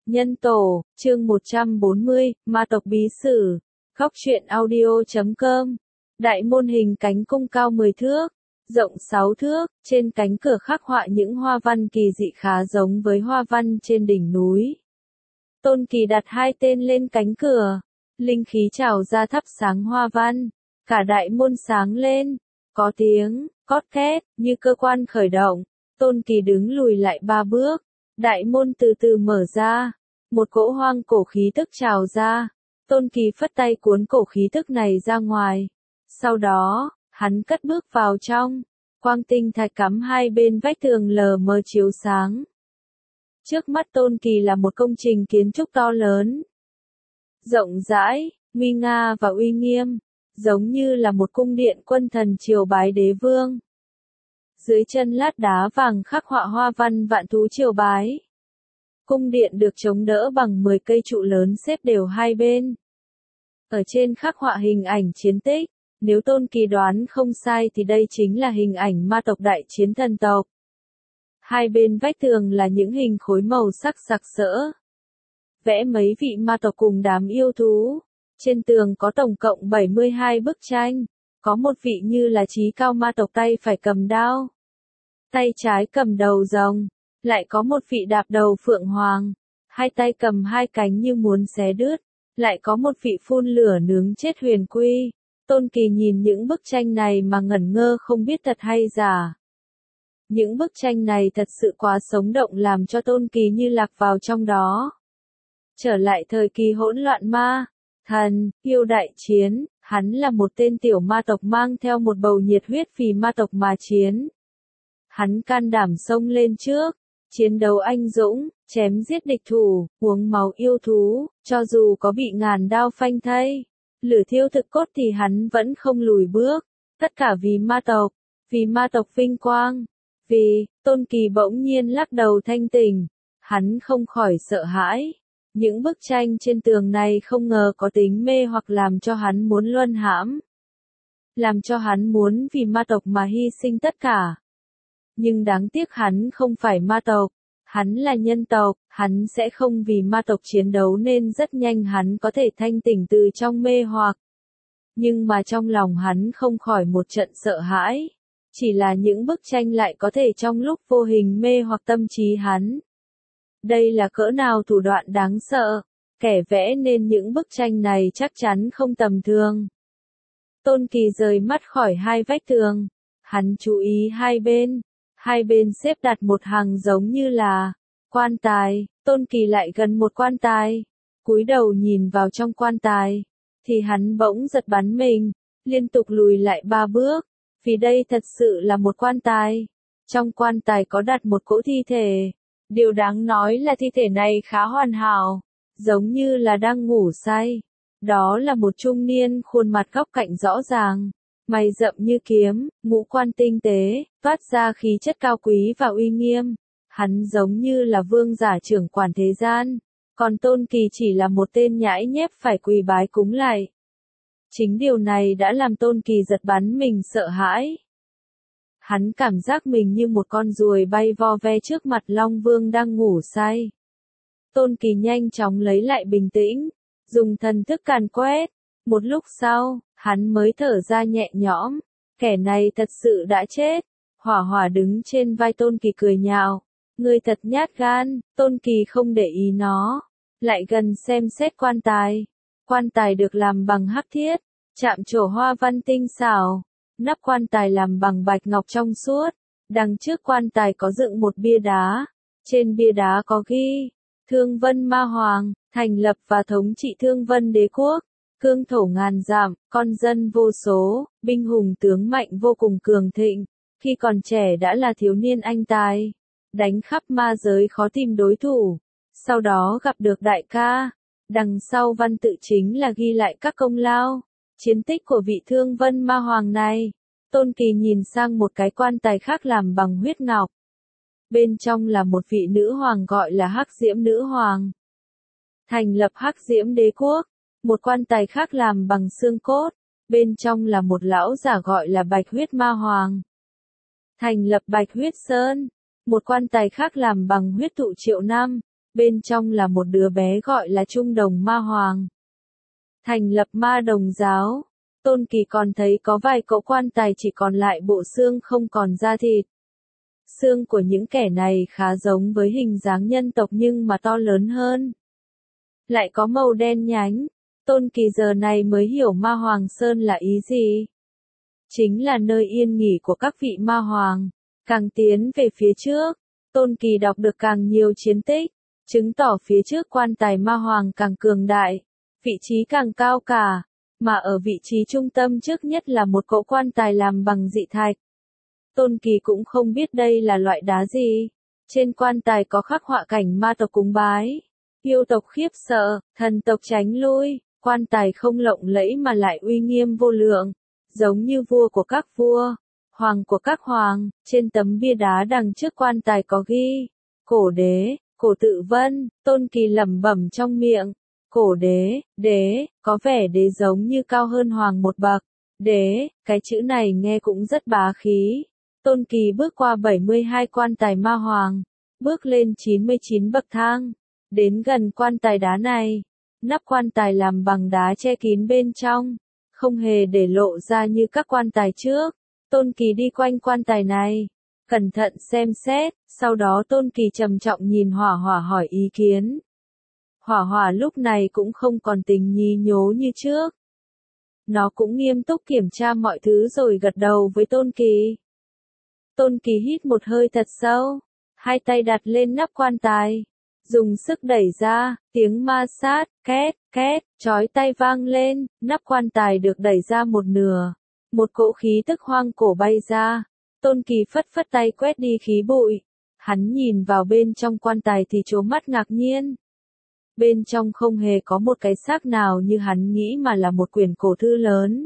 Nhân tổ, chương 140, Ma tộc bí sử. Góc truyện audio.com. Đại môn hình cánh cung cao 10 thước, rộng 6 thước, trên cánh cửa khắc họa những hoa văn kỳ dị khá giống với hoa văn trên đỉnh núi. Tôn Kỳ đặt hai tên lên cánh cửa, linh khí trào ra thắp sáng hoa văn, cả đại môn sáng lên, có tiếng cót két như cơ quan khởi động. Tôn Kỳ đứng lùi lại 3 bước, đại môn từ từ mở ra, một cỗ hoang cổ khí tức trào ra. Tôn Kỳ phất tay cuốn cổ khí tức này ra ngoài. Sau đó, hắn cất bước vào trong, quang tinh thạch cắm hai bên vách tường lờ mờ chiếu sáng. Trước mắt Tôn Kỳ là một công trình kiến trúc to lớn, rộng rãi, nguy nga và uy nghiêm, giống như là một cung điện quân thần triều bái đế vương. Dưới chân lát đá vàng khắc họa hoa văn vạn thú triều bái. Cung điện được chống đỡ bằng 10 cây trụ lớn xếp đều hai bên. Ở trên khắc họa hình ảnh chiến tích, nếu Tôn Kỳ đoán không sai thì đây chính là hình ảnh ma tộc đại chiến thần tộc. Hai bên vách tường là những hình khối màu sắc sặc sỡ, vẽ mấy vị ma tộc cùng đám yêu thú. Trên tường có tổng cộng 72 bức tranh, có một vị như là chí cao ma tộc tay phải cầm đao, tay trái cầm đầu rồng, lại có một vị đạp đầu phượng hoàng, hai tay cầm hai cánh như muốn xé đứt, lại có một vị phun lửa nướng chết huyền quy. Tôn Kỳ nhìn những bức tranh này mà ngẩn ngơ không biết thật hay giả. Những bức tranh này thật sự quá sống động làm cho Tôn Kỳ như lạc vào trong đó. Trở lại thời kỳ hỗn loạn ma, thần, yêu đại chiến, hắn là một tên tiểu ma tộc mang theo một bầu nhiệt huyết vì ma tộc mà chiến. Hắn can đảm xông lên trước, chiến đấu anh dũng, chém giết địch thủ, uống máu yêu thú, cho dù có bị ngàn đao phanh thây, lửa thiêu thực cốt thì hắn vẫn không lùi bước, tất cả vì ma tộc vinh quang, Tôn Kỳ bỗng nhiên lắc đầu thanh tỉnh, hắn không khỏi sợ hãi. Những bức tranh trên tường này không ngờ có tính mê hoặc làm cho hắn muốn luân hãm, làm cho hắn muốn vì ma tộc mà hy sinh tất cả. Nhưng đáng tiếc hắn không phải ma tộc, hắn là nhân tộc, hắn sẽ không vì ma tộc chiến đấu nên rất nhanh hắn có thể thanh tỉnh từ trong mê hoặc. Nhưng mà trong lòng hắn không khỏi một trận sợ hãi, chỉ là những bức tranh lại có thể trong lúc vô hình mê hoặc tâm trí hắn. Đây là cỡ nào thủ đoạn đáng sợ, kẻ vẽ nên những bức tranh này chắc chắn không tầm thường. Tôn Kỳ rời mắt khỏi hai vách tường, hắn chú ý hai bên xếp đặt một hàng giống như là quan tài. Tôn Kỳ lại gần một quan tài, cúi đầu nhìn vào trong quan tài, thì hắn bỗng giật bắn mình, liên tục lùi lại 3 bước, vì đây thật sự là một quan tài. Trong quan tài có đặt một cỗ thi thể. Điều đáng nói là thi thể này khá hoàn hảo, giống như là đang ngủ say. Đó là một trung niên khuôn mặt góc cạnh rõ ràng, mày rậm như kiếm, ngũ quan tinh tế, toát ra khí chất cao quý và uy nghiêm. Hắn giống như là vương giả trưởng quản thế gian, còn Tôn Kỳ chỉ là một tên nhãi nhép phải quỳ bái cúng lạy. Chính điều này đã làm Tôn Kỳ giật bắn mình sợ hãi. Hắn cảm giác mình như một con ruồi bay vo ve trước mặt Long Vương đang ngủ say. Tôn Kỳ nhanh chóng lấy lại bình tĩnh, dùng thần thức càn quét. Một lúc sau, hắn mới thở ra nhẹ nhõm, kẻ này thật sự đã chết. Hỏa Hỏa đứng trên vai Tôn Kỳ cười nhạo, ngươi thật nhát gan. Tôn Kỳ không để ý nó, lại gần xem xét quan tài. Quan tài được làm bằng hắc thiết, chạm trổ hoa văn tinh xảo. Nắp quan tài làm bằng bạch ngọc trong suốt, đằng trước quan tài có dựng một bia đá, trên bia đá có ghi, Thương Vân Ma Hoàng, thành lập và thống trị Thương Vân Đế Quốc, cương thổ ngàn dặm, con dân vô số, binh hùng tướng mạnh vô cùng cường thịnh, khi còn trẻ đã là thiếu niên anh tài, đánh khắp ma giới khó tìm đối thủ, sau đó gặp được đại ca, đằng sau văn tự chính là ghi lại các công lao, chiến tích của vị Thương Vân Ma Hoàng này. Tôn Kỳ nhìn sang một cái quan tài khác làm bằng huyết ngọc. Bên trong là một vị nữ hoàng gọi là Hắc Diễm Nữ Hoàng, thành lập Hắc Diễm Đế Quốc. Một quan tài khác làm bằng xương cốt, bên trong là một lão giả gọi là Bạch Huyết Ma Hoàng, thành lập Bạch Huyết Sơn. Một quan tài khác làm bằng huyết thụ triệu năm, Bên trong là một đứa bé gọi là Trung Đồng Ma Hoàng. Thành lập Ma Đồng giáo, Tôn Kỳ còn thấy có vài cỗ quan tài chỉ còn lại bộ xương không còn da thịt. Xương của những kẻ này khá giống với hình dáng nhân tộc nhưng mà to lớn hơn. Lại có màu đen nhánh. Tôn Kỳ giờ này mới hiểu Ma Hoàng Sơn là ý gì. Chính là nơi yên nghỉ của các vị Ma Hoàng. Càng tiến về phía trước, Tôn Kỳ đọc được càng nhiều chiến tích, chứng tỏ phía trước quan tài Ma Hoàng càng cường đại, vị trí càng cao cả, mà ở vị trí trung tâm trước nhất là một cỗ quan tài làm bằng dị thạch. Tôn Kỳ cũng không biết đây là loại đá gì. Trên quan tài có khắc họa cảnh ma tộc cúng bái, yêu tộc khiếp sợ, thần tộc tránh lui. Quan tài không lộng lẫy mà lại uy nghiêm vô lượng, giống như vua của các vua, hoàng của các hoàng. Trên tấm bia đá đằng trước quan tài có ghi, cổ đế, cổ tự vân. Tôn Kỳ lẩm bẩm trong miệng, cổ đế, đế, có vẻ đế giống như cao hơn hoàng một bậc. Đế, cái chữ này nghe cũng rất bá khí. Tôn Kỳ bước qua 72 quan tài Ma Hoàng, bước lên 99 bậc thang, đến gần quan tài đá này. Nắp quan tài làm bằng đá che kín bên trong, không hề để lộ ra như các quan tài trước. Tôn Kỳ đi quanh quan tài này, cẩn thận xem xét, sau đó Tôn Kỳ trầm trọng nhìn Hỏa Hỏa hỏi ý kiến. Hỏa Hỏa lúc này cũng không còn tình nhí nhố như trước. Nó cũng nghiêm túc kiểm tra mọi thứ rồi gật đầu với Tôn Kỳ. Tôn Kỳ hít một hơi thật sâu, hai tay đặt lên nắp quan tài, dùng sức đẩy ra, tiếng ma sát, két, két, chói tai vang lên, nắp quan tài được đẩy ra một nửa. Một cỗ khí tức hoang cổ bay ra. Tôn Kỳ phất phất tay quét đi khí bụi. Hắn nhìn vào bên trong quan tài thì trố mắt ngạc nhiên. Bên trong không hề có một cái xác nào như hắn nghĩ mà là một quyển cổ thư lớn.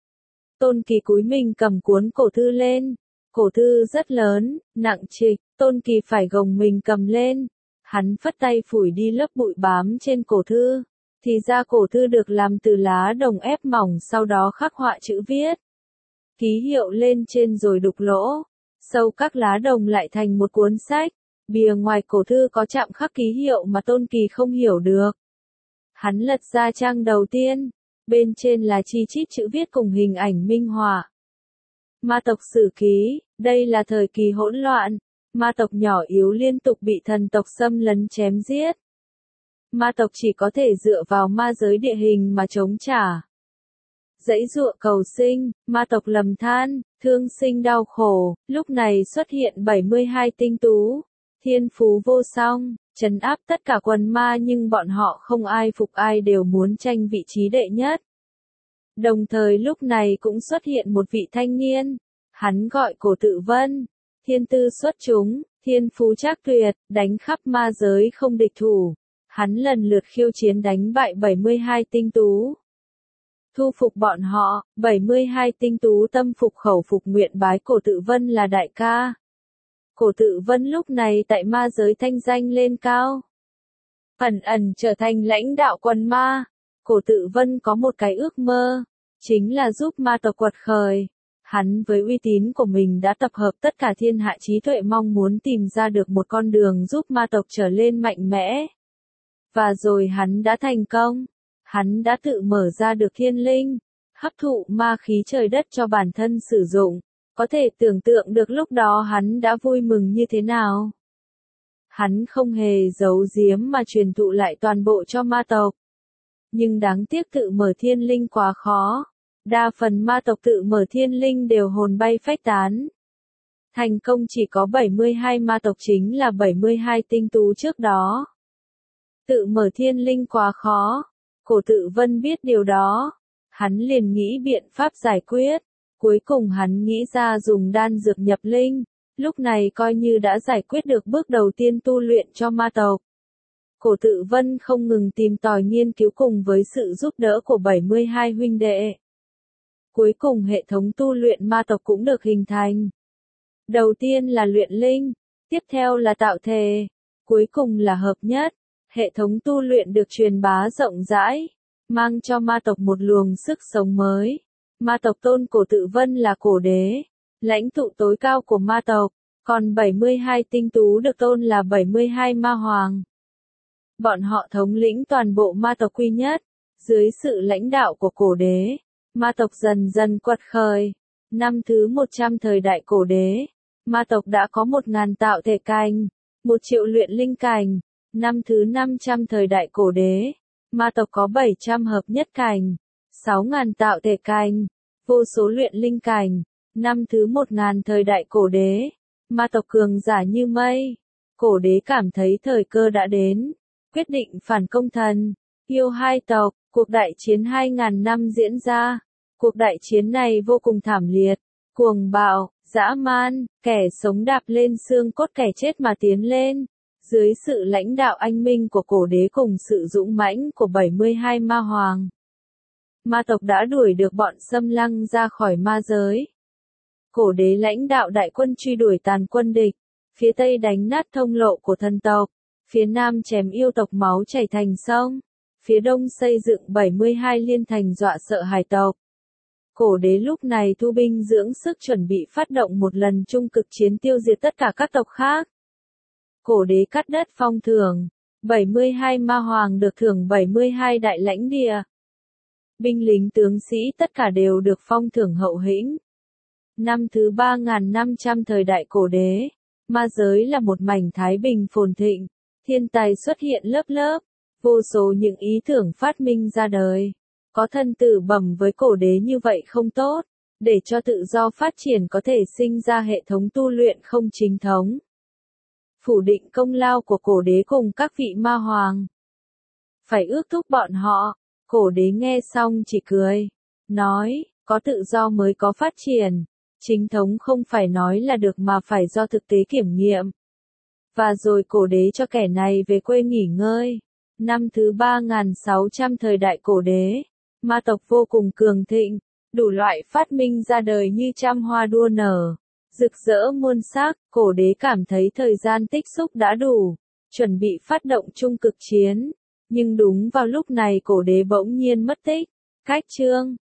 Tôn Kỳ cúi mình cầm cuốn cổ thư lên. Cổ thư rất lớn, nặng trịch, Tôn Kỳ phải gồng mình cầm lên. Hắn phất tay phủi đi lớp bụi bám trên cổ thư. Thì ra cổ thư được làm từ lá đồng ép mỏng, sau đó khắc họa chữ viết, ký hiệu lên trên rồi đục lỗ. Sâu các lá đồng lại thành một cuốn sách. Bìa ngoài cổ thư có chạm khắc ký hiệu mà Tôn Kỳ không hiểu được. Hắn lật ra trang đầu tiên. Bên trên là chi chít chữ viết cùng hình ảnh minh họa. Ma tộc sử ký, đây là thời kỳ hỗn loạn. Ma tộc nhỏ yếu liên tục bị thần tộc xâm lấn chém giết. Ma tộc chỉ có thể dựa vào ma giới địa hình mà chống trả. Giãy giụa cầu sinh, ma tộc lầm than, thương sinh đau khổ. Lúc này xuất hiện 72 tinh tú, thiên phú vô song, trấn áp tất cả quần ma, nhưng bọn họ không ai phục ai, đều muốn tranh vị trí đệ nhất. Đồng thời lúc này cũng xuất hiện một vị thanh niên, hắn gọi Cổ Tự Vân, thiên tư xuất chúng, thiên phú trác tuyệt, đánh khắp ma giới không địch thủ. Hắn lần lượt khiêu chiến đánh bại 72 tinh tú. Thu phục bọn họ, 72 tinh tú tâm phục khẩu phục, nguyện bái Cổ Tự Vân là đại ca. Cổ Tự Vân lúc này tại ma giới thanh danh lên cao, ẩn ẩn trở thành lãnh đạo quần ma. Cổ Tự Vân có một cái ước mơ, chính là giúp ma tộc quật khởi. Hắn với uy tín của mình đã tập hợp tất cả thiên hạ trí tuệ, mong muốn tìm ra được một con đường giúp ma tộc trở lên mạnh mẽ. Và rồi hắn đã thành công. Hắn đã tự mở ra được thiên linh, hấp thụ ma khí trời đất cho bản thân sử dụng. Có thể tưởng tượng được lúc đó hắn đã vui mừng như thế nào. Hắn không hề giấu giếm mà truyền thụ lại toàn bộ cho ma tộc. Nhưng đáng tiếc tự mở thiên linh quá khó. Đa phần ma tộc tự mở thiên linh đều hồn bay phách tán. Thành công chỉ có 72 ma tộc, chính là 72 tinh tú trước đó. Tự mở thiên linh quá khó. Cổ Tự Vân biết điều đó. Hắn liền nghĩ biện pháp giải quyết. Cuối cùng hắn nghĩ ra dùng đan dược nhập linh. Lúc này coi như đã giải quyết được bước đầu tiên tu luyện cho ma tộc. Cổ Tự Vân không ngừng tìm tòi nghiên cứu cùng với sự giúp đỡ của 72 huynh đệ. Cuối cùng hệ thống tu luyện ma tộc cũng được hình thành. Đầu tiên là luyện linh, tiếp theo là tạo thể, cuối cùng là hợp nhất. Hệ thống tu luyện được truyền bá rộng rãi, mang cho ma tộc một luồng sức sống mới. Ma tộc tôn Cổ Tự Vân là cổ đế, lãnh tụ tối cao của ma tộc, còn 72 tinh tú được tôn là 72 ma hoàng. Bọn họ thống lĩnh toàn bộ ma tộc quy nhất. Dưới sự lãnh đạo của cổ đế, ma tộc dần dần quật khởi. Năm thứ 100 thời đại cổ đế, ma tộc đã có 1.000 tạo thể cành, 1 triệu luyện linh cành. Năm thứ 500 thời đại cổ đế, ma tộc có 700 hợp nhất cành, 6.000 tạo thể cành, vô số luyện linh cành. Năm thứ 1.000 thời đại cổ đế, ma tộc cường giả như mây. Cổ đế cảm thấy thời cơ đã đến, quyết định phản công thần, yêu hai tộc. Cuộc đại chiến 2.000 năm diễn ra. Cuộc đại chiến này vô cùng thảm liệt, cuồng bạo, dã man, kẻ sống đạp lên xương cốt kẻ chết mà tiến lên. Dưới sự lãnh đạo anh minh của cổ đế cùng sự dũng mãnh của 72 ma hoàng, ma tộc đã đuổi được bọn xâm lăng ra khỏi ma giới. Cổ đế lãnh đạo đại quân truy đuổi tàn quân địch, phía tây đánh nát thông lộ của thần tộc, phía nam chém yêu tộc máu chảy thành sông, phía đông xây dựng 72 liên thành dọa sợ hải tộc. Cổ đế lúc này thu binh dưỡng sức chuẩn bị phát động một lần trung cực chiến tiêu diệt tất cả các tộc khác. Cổ đế cắt đất phong thưởng, 72 ma hoàng được thưởng 72 đại lãnh địa. Binh lính tướng sĩ tất cả đều được phong thưởng hậu hĩnh. Năm thứ 3.500 thời đại cổ đế, ma giới là một mảnh thái bình phồn thịnh, thiên tài xuất hiện lớp lớp, vô số những ý tưởng phát minh ra đời. Có thân tử bẩm với cổ đế như vậy không tốt, để cho tự do phát triển có thể sinh ra hệ thống tu luyện không chính thống. Phủ định công lao của cổ đế cùng các vị ma hoàng. Phải ước thúc bọn họ. Cổ đế nghe xong chỉ cười, nói, có tự do mới có phát triển. Chính thống không phải nói là được mà phải do thực tế kiểm nghiệm. Và rồi cổ đế cho kẻ này về quê nghỉ ngơi. Năm thứ 3.600 thời đại cổ đế, ma tộc vô cùng cường thịnh, đủ loại phát minh ra đời như trăm hoa đua nở, rực rỡ muôn sắc. Cổ đế cảm thấy thời gian tích xúc đã đủ, chuẩn bị phát động trung cực chiến. Nhưng đúng vào lúc này cổ đế bỗng nhiên mất tích. Cách chương